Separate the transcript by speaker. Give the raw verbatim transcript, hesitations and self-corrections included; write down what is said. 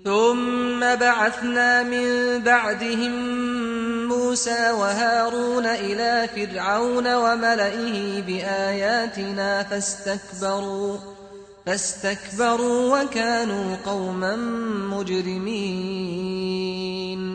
Speaker 1: ثم بعثنا من بعدهم موسى وهارون إلى فرعون وملئه بآياتنا فاستكبروا فاستكبروا وكانوا قوما مجرمين